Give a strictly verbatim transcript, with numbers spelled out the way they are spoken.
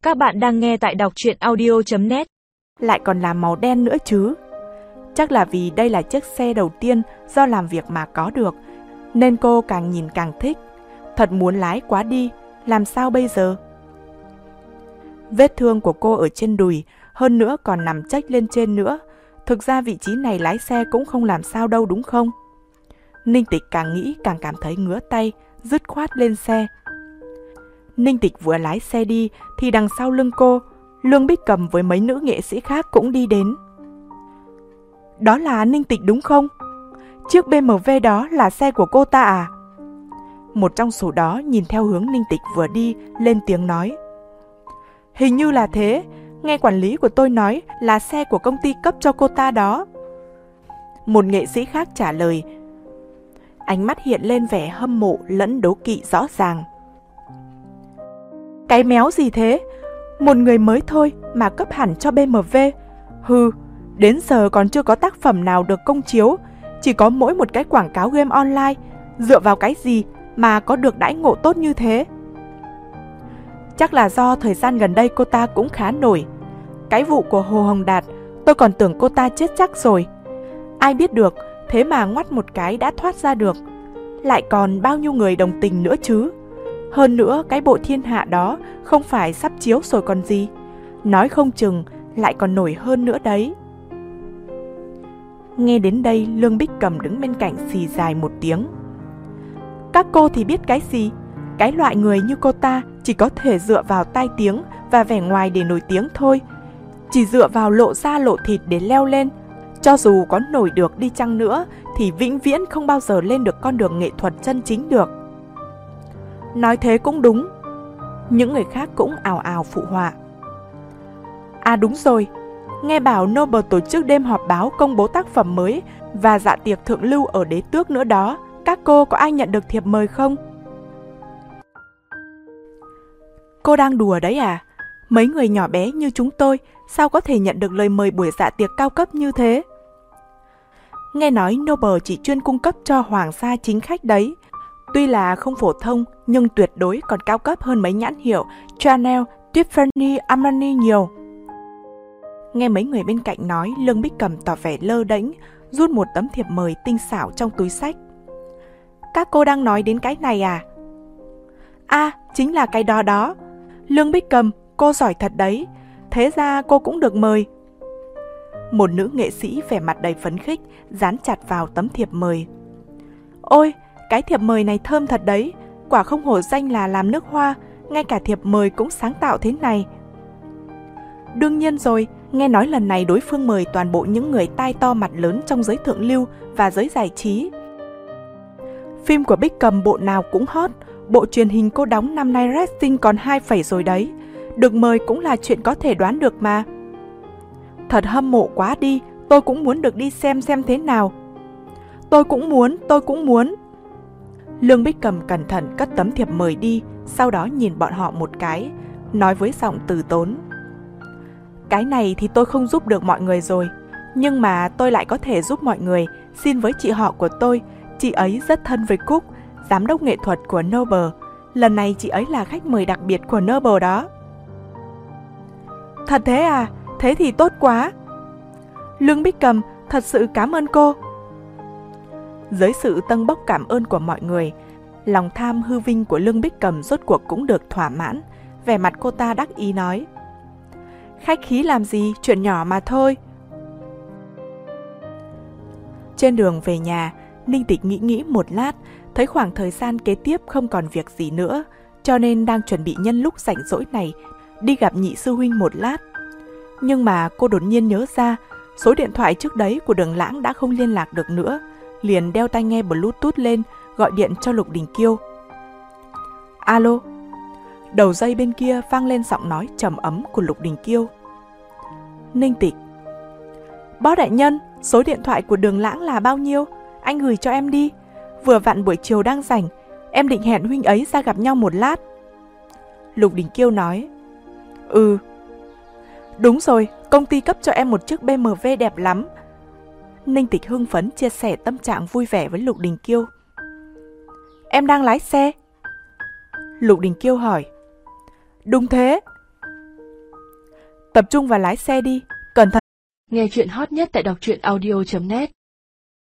Các bạn đang nghe tại đọc truyện audio chấm net. Lại còn là màu đen nữa chứ. Chắc là vì đây là chiếc xe đầu tiên do làm việc mà có được, nên cô càng nhìn càng thích. Thật muốn lái quá đi, làm sao bây giờ? Vết thương của cô ở trên đùi, hơn nữa còn nằm chếch lên trên nữa. Thực ra vị trí này lái xe cũng không làm sao đâu đúng không? Ninh Tịch càng nghĩ càng cảm thấy ngứa tay, dứt khoát lên xe. Ninh Tịch vừa lái xe đi thì đằng sau lưng cô, Lương Bích Cầm với mấy nữ nghệ sĩ khác cũng đi đến. Đó là Ninh Tịch đúng không? Chiếc bê em vê đó là xe của cô ta à? Một trong số đó nhìn theo hướng Ninh Tịch vừa đi, lên tiếng nói. Hình như là thế, nghe quản lý của tôi nói là xe của công ty cấp cho cô ta đó. Một nghệ sĩ khác trả lời. Ánh mắt hiện lên vẻ hâm mộ lẫn đố kỵ rõ ràng. Cái méo gì thế? Một người mới thôi mà cấp hẳn cho bê em vê. Hừ, đến giờ còn chưa có tác phẩm nào được công chiếu, chỉ có mỗi một cái quảng cáo game online. Dựa vào cái gì mà có được đãi ngộ tốt như thế? Chắc là do thời gian gần đây cô ta cũng khá nổi. Cái vụ của Hồ Hồng Đạt, tôi còn tưởng cô ta chết chắc rồi. Ai biết được, thế mà ngoắt một cái đã thoát ra được. Lại còn bao nhiêu người đồng tình nữa chứ. Hơn nữa cái bộ Thiên Hạ đó không phải sắp chiếu rồi còn gì. Nói không chừng lại còn nổi hơn nữa đấy. Nghe đến đây, Lương Bích Cầm đứng bên cạnh xì dài một tiếng. Các cô thì biết cái gì? Cái loại người như cô ta chỉ có thể dựa vào tai tiếng và vẻ ngoài để nổi tiếng thôi. Chỉ dựa vào lộ da lộ thịt để leo lên. Cho dù có nổi được đi chăng nữa thì vĩnh viễn không bao giờ lên được con đường nghệ thuật chân chính được. Nói thế cũng đúng. Những người khác cũng ào ào phụ họa. À đúng rồi, nghe bảo Noble tổ chức đêm họp báo công bố tác phẩm mới và dạ tiệc thượng lưu ở Đế Tước nữa đó. Các cô có ai nhận được thiệp mời không? Cô đang đùa đấy à? Mấy người nhỏ bé như chúng tôi sao có thể nhận được lời mời buổi dạ tiệc cao cấp như thế? Nghe nói Noble chỉ chuyên cung cấp cho hoàng gia chính khách đấy. Tuy là không phổ thông nhưng tuyệt đối còn cao cấp hơn mấy nhãn hiệu Chanel, Tiffany, Armani nhiều. Nghe mấy người bên cạnh nói, Lương Bích Cầm tỏ vẻ lơ đễnh, rút một tấm thiệp mời tinh xảo trong túi xách. Các cô đang nói đến cái này à? À, chính là cái đó đó. Lương Bích Cầm, cô giỏi thật đấy. Thế ra cô cũng được mời. Một nữ nghệ sĩ vẻ mặt đầy phấn khích, dán chặt vào tấm thiệp mời. Ôi, cái thiệp mời này thơm thật đấy. Quả không hổ danh là làm nước hoa, ngay cả thiệp mời cũng sáng tạo thế này. Đương nhiên rồi, nghe nói lần này đối phương mời toàn bộ những người tai to mặt lớn trong giới thượng lưu và giới giải trí. Phim của Bích Cầm bộ nào cũng hot, bộ truyền hình cô đóng năm nay rating còn hai phẩy rồi đấy. Được mời cũng là chuyện có thể đoán được mà. Thật hâm mộ quá đi, tôi cũng muốn được đi xem xem thế nào. Tôi cũng muốn, tôi cũng muốn. Lương Bích Cầm cẩn thận cất tấm thiệp mời đi, sau đó nhìn bọn họ một cái, nói với giọng từ tốn. Cái này thì tôi không giúp được mọi người rồi, nhưng mà tôi lại có thể giúp mọi người. Xin với chị họ của tôi, chị ấy rất thân với Cúc, giám đốc nghệ thuật của Noble. Lần này chị ấy là khách mời đặc biệt của Noble đó. Thật thế à? Thế thì tốt quá. Lương Bích Cầm, thật sự cảm ơn cô. Dưới sự tâng bốc cảm ơn của mọi người, lòng tham hư vinh của Lương Bích Cầm rốt cuộc cũng được thỏa mãn. Vẻ mặt cô ta đắc ý nói. Khách khí làm gì, chuyện nhỏ mà thôi. Trên đường về nhà, Ninh Tịch nghĩ nghĩ một lát, thấy khoảng thời gian kế tiếp không còn việc gì nữa, cho nên đang chuẩn bị nhân lúc rảnh rỗi này đi gặp nhị sư huynh một lát. Nhưng mà cô đột nhiên nhớ ra, số điện thoại trước đấy của Đường Lãng đã không liên lạc được nữa, liền đeo tai nghe Bluetooth lên, gọi điện cho Lục Đình Kiêu. Alo. Đầu dây bên kia vang lên giọng nói trầm ấm của Lục Đình Kiêu. Ninh Tịch. Boss đại nhân, số điện thoại của Đường Lãng là bao nhiêu? Anh gửi cho em đi. Vừa vặn buổi chiều đang rảnh, em định hẹn huynh ấy ra gặp nhau một lát. Lục Đình Kiêu nói. Ừ. Đúng rồi, công ty cấp cho em một chiếc bê em vê đẹp lắm. Ninh Tịch hưng phấn chia sẻ tâm trạng vui vẻ với Lục Đình Kiêu. Em đang lái xe? Lục Đình Kiêu hỏi. Đúng thế. Tập trung vào lái xe đi, cẩn thận. Nghe chuyện hot nhất tại đọc truyện audio chấm net